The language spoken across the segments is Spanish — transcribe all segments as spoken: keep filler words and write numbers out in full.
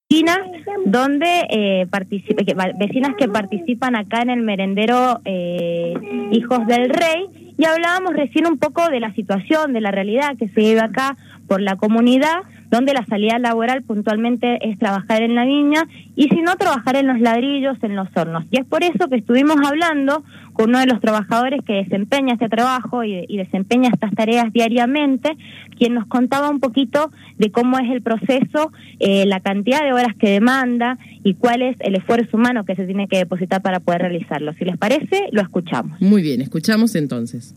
vecinas donde eh, participe, que, vecinas que participan acá en el merendero eh, Hijos del Rey, y hablábamos recién un poco de la situación, de la realidad que se vive acá por la comunidad, donde la salida laboral puntualmente es trabajar en la viña, y si no, trabajar en los ladrillos, en los hornos. Y es por eso que estuvimos hablando con uno de los trabajadores que desempeña este trabajo y, y desempeña estas tareas diariamente, quien nos contaba un poquito de cómo es el proceso, eh, la cantidad de horas que demanda y cuál es el esfuerzo humano que se tiene que depositar para poder realizarlo. Si les parece, lo escuchamos. Muy bien, escuchamos entonces.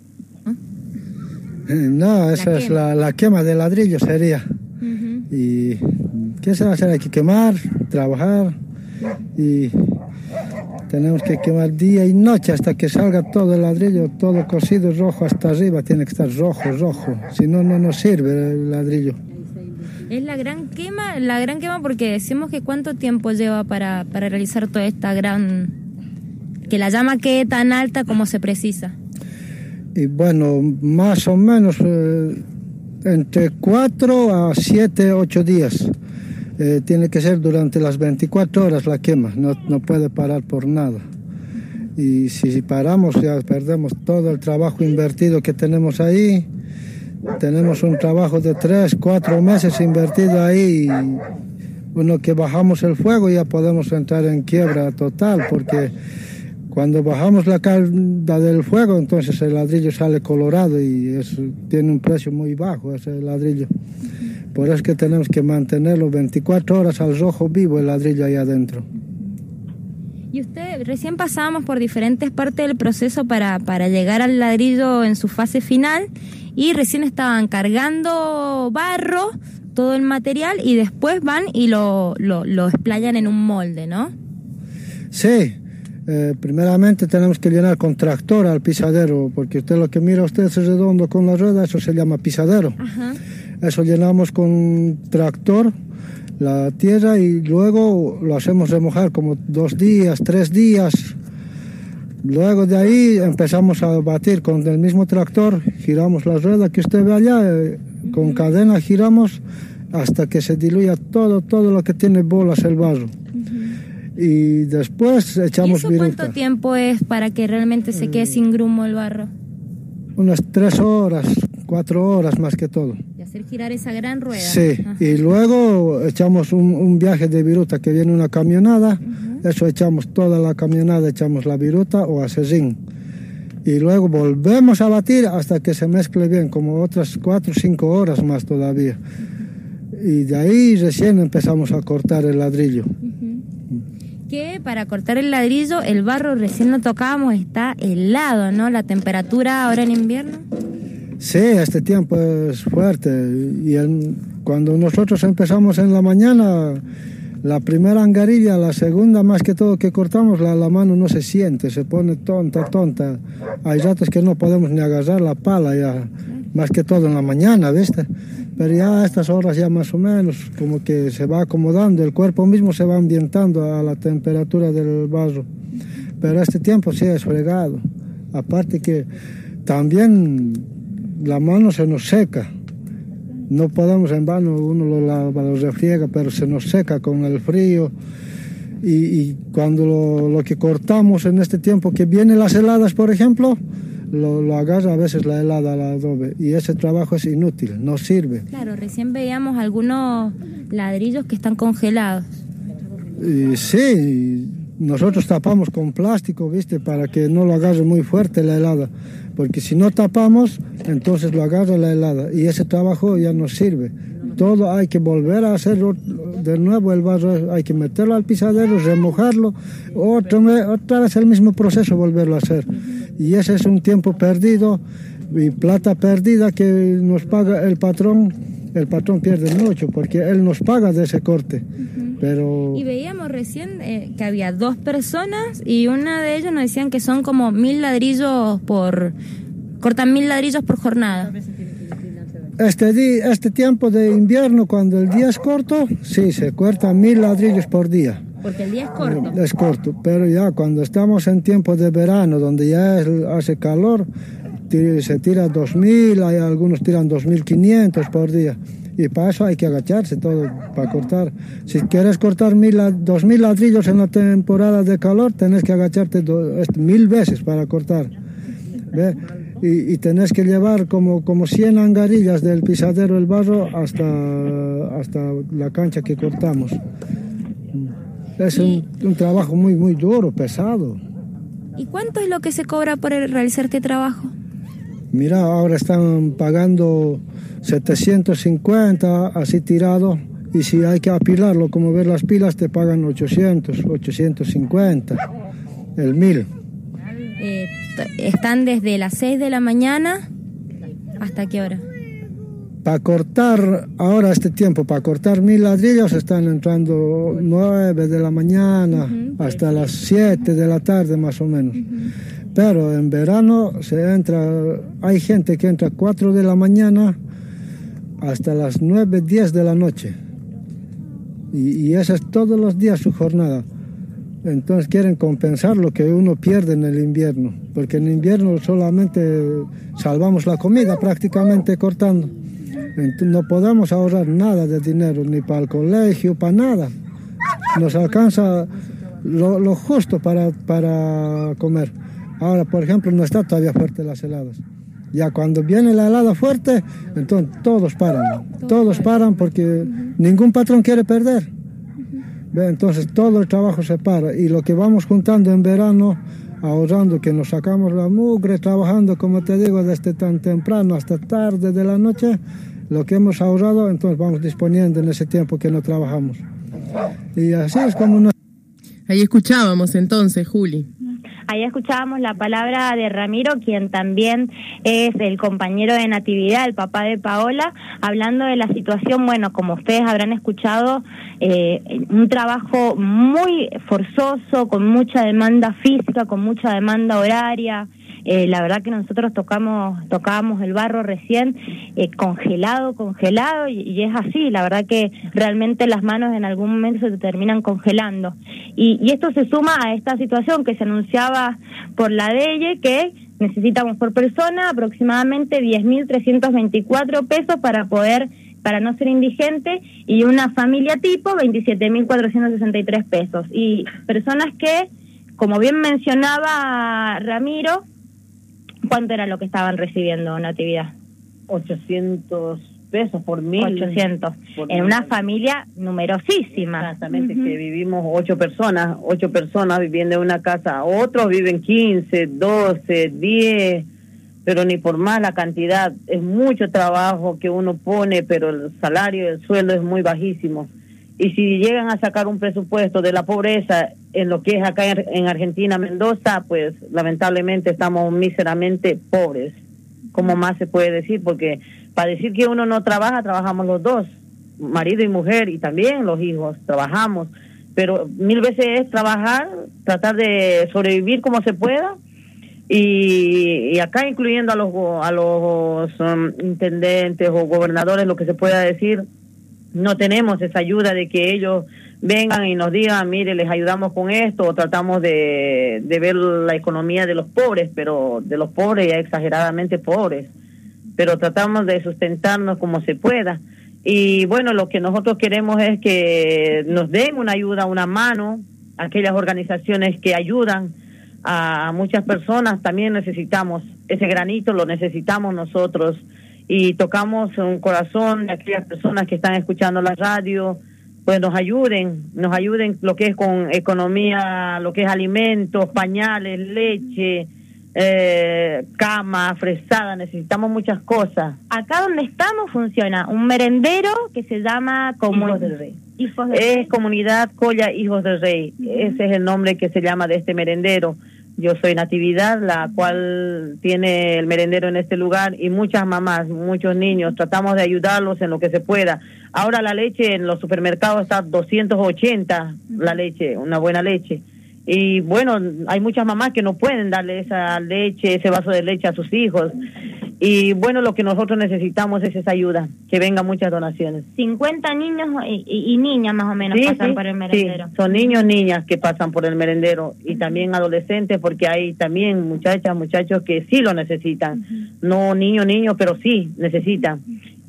No, esa la es la, la quema de ladrillo sería. Uh-huh. Y ¿qué se va a hacer? Hay que quemar, trabajar, y tenemos que quemar día y noche hasta que salga todo el ladrillo, todo cocido rojo hasta arriba, tiene que estar rojo, rojo, si no, no nos sirve el ladrillo. Es la gran quema, la gran quema porque decimos que cuánto tiempo lleva para, para realizar toda esta gran, que la llama quede tan alta como se precisa. Y bueno, más o menos eh, entre cuatro a siete, ocho días. Eh, tiene que ser durante las veinticuatro horas la quema, no, no puede parar por nada. Y si, si paramos ya perdemos todo el trabajo invertido que tenemos ahí. Tenemos un trabajo de tres, cuatro meses invertido ahí. Y bueno, que bajamos el fuego ya podemos entrar en quiebra total, porque cuando bajamos la calda del fuego, entonces el ladrillo sale colorado y es, tiene un precio muy bajo ese ladrillo. Por eso es que tenemos que mantenerlo veinticuatro horas al rojo vivo el ladrillo ahí adentro. Y usted, recién pasábamos por diferentes partes del proceso para, para llegar al ladrillo en su fase final, y recién estaban cargando barro, todo el material, y después van y lo, lo, lo explayan en un molde, ¿no? Sí. Eh, primeramente tenemos que llenar con tractor al pisadero, porque usted lo que mira usted es redondo con la rueda, eso se llama pisadero. Ajá. Eso llenamos con tractor la tierra y luego lo hacemos remojar como dos días, tres días. Luego de ahí empezamos a batir con el mismo tractor, giramos la rueda que usted ve allá, eh, con uh-huh. cadena giramos hasta que se diluya todo, todo lo que tiene bolas el barro. Y después echamos viruta. ¿Y eso viruta. cuánto tiempo es para que realmente se quede sin grumo el barro? Unas tres horas, cuatro horas más que todo. Y hacer girar esa gran rueda. Sí, ajá. Y luego echamos un, un viaje de viruta que viene una camionada, uh-huh. Eso echamos toda la camionada, echamos la viruta o acezín. Y luego volvemos a batir hasta que se mezcle bien, como otras cuatro o cinco horas más todavía. Uh-huh. Y de ahí recién empezamos a cortar el ladrillo. Uh-huh. Que para cortar el ladrillo, el barro recién lo tocábamos, está helado, ¿no? La temperatura ahora en invierno. Sí, este tiempo es fuerte. Y el, cuando nosotros empezamos en la mañana, la primera angarilla, la segunda más que todo que cortamos, la, la mano no se siente, se pone tonta, tonta. Hay ratos que no podemos ni agarrar la pala, ya, más que todo en la mañana, ¿viste? Pero ya a estas horas ya más o menos como que se va acomodando, el cuerpo mismo se va ambientando a la temperatura del barro. Pero este tiempo sí es fregado. Aparte que también la mano se nos seca. No podemos en vano, uno lo lava, lo refriega, pero se nos seca con el frío. Y, y cuando lo, lo que cortamos en este tiempo que vienen las heladas, por ejemplo, Lo, lo agarra a veces la helada al adobe y ese trabajo es inútil, no sirve. Claro, recién veíamos algunos ladrillos que están congelados. Y sí, nosotros tapamos con plástico, ¿viste? Para que no lo agarre muy fuerte la helada, porque si no tapamos, entonces lo agarra la helada y ese trabajo ya no sirve. Todo hay que volver a hacer de nuevo el barro, hay que meterlo al pisadero, remojarlo, otra vez, otra vez el mismo proceso, volverlo a hacer. Y ese es un tiempo perdido y plata perdida que nos paga el patrón. El patrón pierde mucho porque él nos paga de ese corte. Uh-huh. Pero... Y veíamos recién eh, que había dos personas y una de ellos nos decían que son como mil ladrillos por... cortan mil ladrillos por jornada. Este, día, este tiempo de invierno, cuando el día es corto, sí, se cortan mil ladrillos por día. Porque el día es corto. Es corto, pero ya cuando estamos en tiempo de verano, donde ya es, hace calor, se tira dos mil, hay algunos tiran dos mil quinientos por día. y para eso hay que agacharse todo, para cortar. Si quieres cortar mil, dos mil ladrillos en la temporada de calor, tenés que agacharte do, mil veces para cortar. ¿Ve? Y, y tenés que llevar como, como cien angarillas del pisadero del barro hasta, hasta la cancha que cortamos. Es un, un trabajo muy, muy duro, pesado. ¿Y cuánto es lo que se cobra por realizar este trabajo? Mira, ahora están pagando setecientos cincuenta, así tirado, y si hay que apilarlo, como ver las pilas, te pagan ochocientos, ochocientos cincuenta, el mil. Eh, ¿Están desde las seis de la mañana hasta qué hora? Para cortar, ahora este tiempo, para cortar mil ladrillos están entrando nueve de la mañana, uh-huh, hasta las siete de la tarde más o menos. Uh-huh. Pero en verano se entra, hay gente que entra cuatro de la mañana hasta las nueve, diez de la noche. Y, y esa es todos los días su jornada. Entonces quieren compensar lo que uno pierde en el invierno, porque en invierno solamente salvamos la comida prácticamente cortando. Entonces no podemos ahorrar nada de dinero, ni para el colegio, para nada. Nos alcanza lo, lo justo para, para comer. Ahora, por ejemplo, no está todavía fuerte las heladas. Ya cuando viene la helada fuerte, entonces todos paran. Todos paran porque ningún patrón quiere perder. Entonces todo el trabajo se para. Y lo que vamos juntando en verano, ahorrando, que nos sacamos la mugre, trabajando, como te digo, desde tan temprano hasta tarde de la noche, lo que hemos ahorrado, entonces vamos disponiendo en ese tiempo que no trabajamos. Y así es como nos... Ahí escuchábamos entonces, Juli. Ahí escuchábamos la palabra de Ramiro, quien también es el compañero de Natividad, el papá de Paola, hablando de la situación, bueno, como ustedes habrán escuchado, eh, un trabajo muy forzoso, con mucha demanda física, con mucha demanda horaria. Eh, la verdad que nosotros tocamos tocábamos el barro recién eh, congelado, congelado, y, y es así, la verdad que realmente las manos en algún momento se te terminan congelando. Y, y esto se suma a esta situación que se anunciaba por la D E I E, que necesitamos por persona aproximadamente diez mil trescientos veinticuatro pesos para poder para no ser indigente, y una familia tipo veintisiete mil cuatrocientos sesenta y tres pesos. Y personas que, como bien mencionaba Ramiro, ¿cuánto era lo que estaban recibiendo, Natividad? ochocientos pesos por mil. ochocientos. Por en mil. Una familia numerosísima. Exactamente, uh-huh. Que vivimos ocho personas, ocho personas viviendo en una casa. Otros viven quince, doce, diez, pero ni por más la cantidad. Es mucho trabajo que uno pone, pero el salario, el sueldo es muy bajísimo. Y si llegan a sacar un presupuesto de la pobreza en lo que es acá en Argentina, Mendoza, pues lamentablemente estamos míseramente pobres. ¿Cómo más se puede decir? Porque para decir que uno no trabaja, trabajamos los dos, marido y mujer, y también los hijos, trabajamos. Pero mil veces es trabajar, tratar de sobrevivir como se pueda. Y, y acá incluyendo a los, a los um, intendentes o gobernadores, lo que se pueda decir, no tenemos esa ayuda de que ellos vengan y nos digan, mire, les ayudamos con esto, o tratamos de, de ver la economía de los pobres, pero de los pobres ya exageradamente pobres, pero tratamos de sustentarnos como se pueda. Y bueno, lo que nosotros queremos es que nos den una ayuda, una mano, aquellas organizaciones que ayudan a muchas personas, también necesitamos ese granito, lo necesitamos nosotros. Y tocamos un corazón de aquellas personas que están escuchando la radio, pues nos ayuden, nos ayuden lo que es con economía, lo que es alimentos, pañales, leche, eh, cama, fresada, necesitamos muchas cosas. Acá donde estamos funciona un merendero que se llama como Hijos del Rey. Hijos del es Rey. Comunidad Colla Hijos del Rey, uh-huh. Ese es el nombre que se llama de este merendero. Yo soy Natividad, la cual tiene el merendero en este lugar, y muchas mamás, muchos niños, tratamos de ayudarlos en lo que se pueda. Ahora la leche en los supermercados está doscientos ochenta, la leche, una buena leche. Y bueno, hay muchas mamás que no pueden darle esa leche, ese vaso de leche a sus hijos. Y bueno, lo que nosotros necesitamos es esa ayuda, que vengan muchas donaciones. cincuenta niños y, y, y niñas más o menos sí, pasan sí, por el merendero. Sí, son niños, niñas que pasan por el merendero, y también adolescentes, porque hay también muchachas, muchachos que sí lo necesitan. Uh-huh. No niños, niños, pero sí necesitan.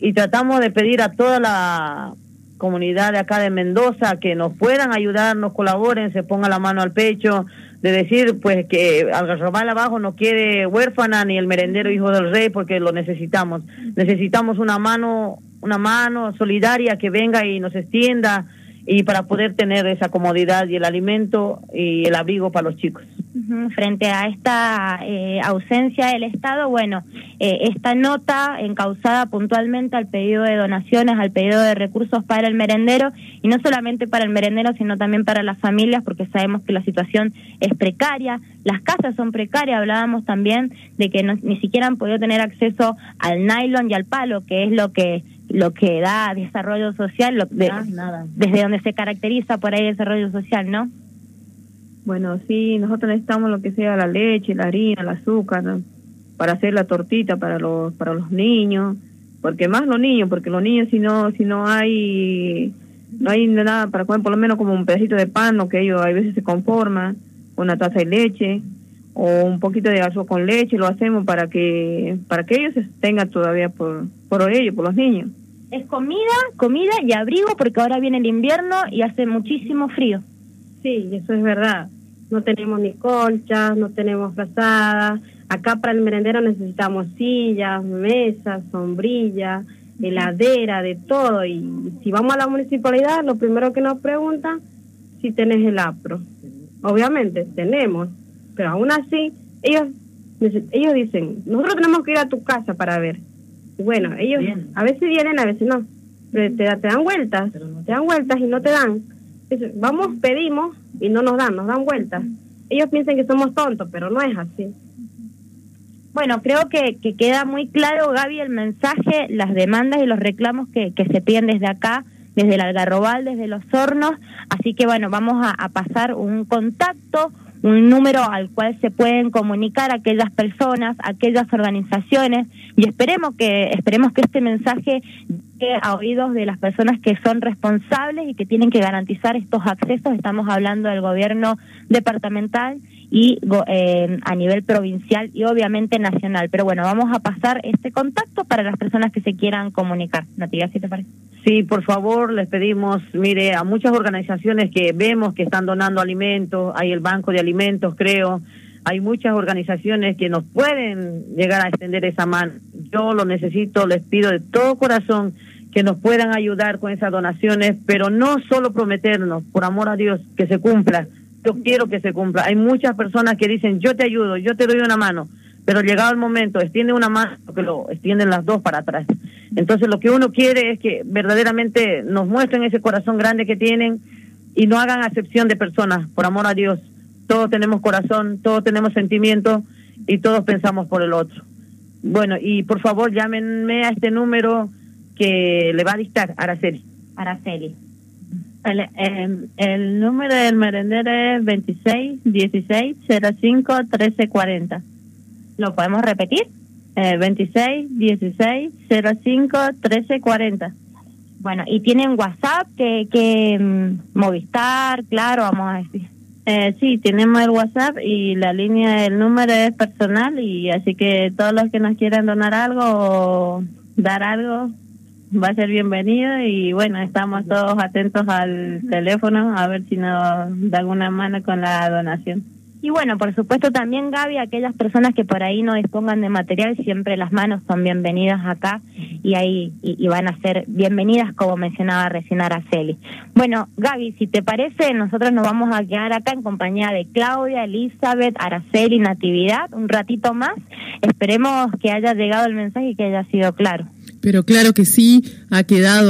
y tratamos de pedir a toda la comunidad de acá de Mendoza que nos puedan ayudar, nos colaboren, se pongan la mano al pecho, de decir pues que Algarrobal abajo no quede huérfana ni el merendero Hijo del Rey, porque lo necesitamos. Necesitamos una mano, una mano solidaria que venga y nos extienda, y para poder tener esa comodidad y el alimento y el abrigo para los chicos. Uh-huh. Frente a esta eh, ausencia del Estado, bueno, eh, esta nota encauzada puntualmente al pedido de donaciones, al pedido de recursos para el merendero, y no solamente para el merendero, sino también para las familias, porque sabemos que la situación es precaria, las casas son precarias. Hablábamos también de que no, ni siquiera han podido tener acceso al nylon y al palo, que es lo que lo que da desarrollo social, lo, de, ah, nada. desde donde se caracteriza por ahí el desarrollo social, ¿no? Bueno, sí, nosotros necesitamos lo que sea la leche, la harina, el azúcar, ¿no? Para hacer la tortita para los para los niños, porque más los niños, porque los niños si no si no hay no hay nada para comer, por lo menos como un pedacito de pan, o que ellos a veces se conforman, una taza de leche o un poquito de arroz con leche, lo hacemos para que para que ellos tengan todavía por por ellos, por los niños. Es comida, comida y abrigo, porque ahora viene el invierno y hace muchísimo frío. Sí, eso es verdad. No tenemos ni colchas, no tenemos frazadas. Acá para el merendero necesitamos sillas, mesas, sombrillas, heladera, de todo. Y si vamos a la municipalidad, lo primero que nos preguntan si tenés el APRO. Obviamente tenemos, pero aún así ellos ellos dicen, nosotros tenemos que ir a tu casa para ver. Y bueno, ellos Bien. a veces vienen, a veces no, pero te, te dan vueltas, no. te dan vueltas y no te dan. Dicen, vamos, pedimos y no nos dan, nos dan vueltas. Ellos piensan que somos tontos, pero no es así. Bueno, creo que, que queda muy claro, Gaby, el mensaje, las demandas y los reclamos que, que se piden desde acá, desde el Algarrobal, desde los hornos. Así que bueno, vamos a, a pasar un contacto, un número al cual se pueden comunicar aquellas personas, aquellas organizaciones, y esperemos que esperemos que este mensaje llegue a oídos de las personas que son responsables y que tienen que garantizar estos accesos. Estamos hablando del gobierno departamental y eh, a nivel provincial y obviamente nacional. Pero bueno, vamos a pasar este contacto para las personas que se quieran comunicar. Natalia, ¿sí te parece? Sí, por favor, les pedimos, mire, a muchas organizaciones que vemos que están donando alimentos, hay el Banco de Alimentos, creo, hay muchas organizaciones que nos pueden llegar a extender esa mano. Yo lo necesito, les pido de todo corazón que nos puedan ayudar con esas donaciones, pero no solo prometernos, por amor a Dios, que se cumpla. Yo quiero que se cumpla. Hay muchas personas que dicen, yo te ayudo, yo te doy una mano, pero llegado el momento, extiende una mano, que lo extienden las dos para atrás. Entonces lo que uno quiere es que verdaderamente nos muestren ese corazón grande que tienen y no hagan acepción de personas, por amor a Dios. Todos tenemos corazón, todos tenemos sentimientos y todos pensamos por el otro. Bueno, y por favor llámenme a este número que le va a dictar Araceli. Araceli. El, el, el número del merendero es veintiséis dieciséis cero cinco trece cuarenta. ¿Lo podemos repetir? Eh, veintiséis dieciséis cero cinco trece cuarenta. Bueno, ¿y tienen WhatsApp? que que um, Movistar, claro, vamos a decir. Eh, sí, tenemos el WhatsApp y la línea del número es personal, y así que todos los que nos quieran donar algo o dar algo va a ser bienvenido. Y bueno, estamos todos atentos al teléfono a ver si nos da alguna mano con la donación. Y bueno, por supuesto también, Gaby, aquellas personas que por ahí no dispongan de material, siempre las manos son bienvenidas acá y ahí y, y van a ser bienvenidas, como mencionaba recién Araceli. Bueno, Gaby, si te parece, nosotros nos vamos a quedar acá en compañía de Claudia, Elizabeth, Araceli, Natividad, un ratito más. Esperemos que haya llegado el mensaje y que haya sido claro. Pero claro que sí, ha quedado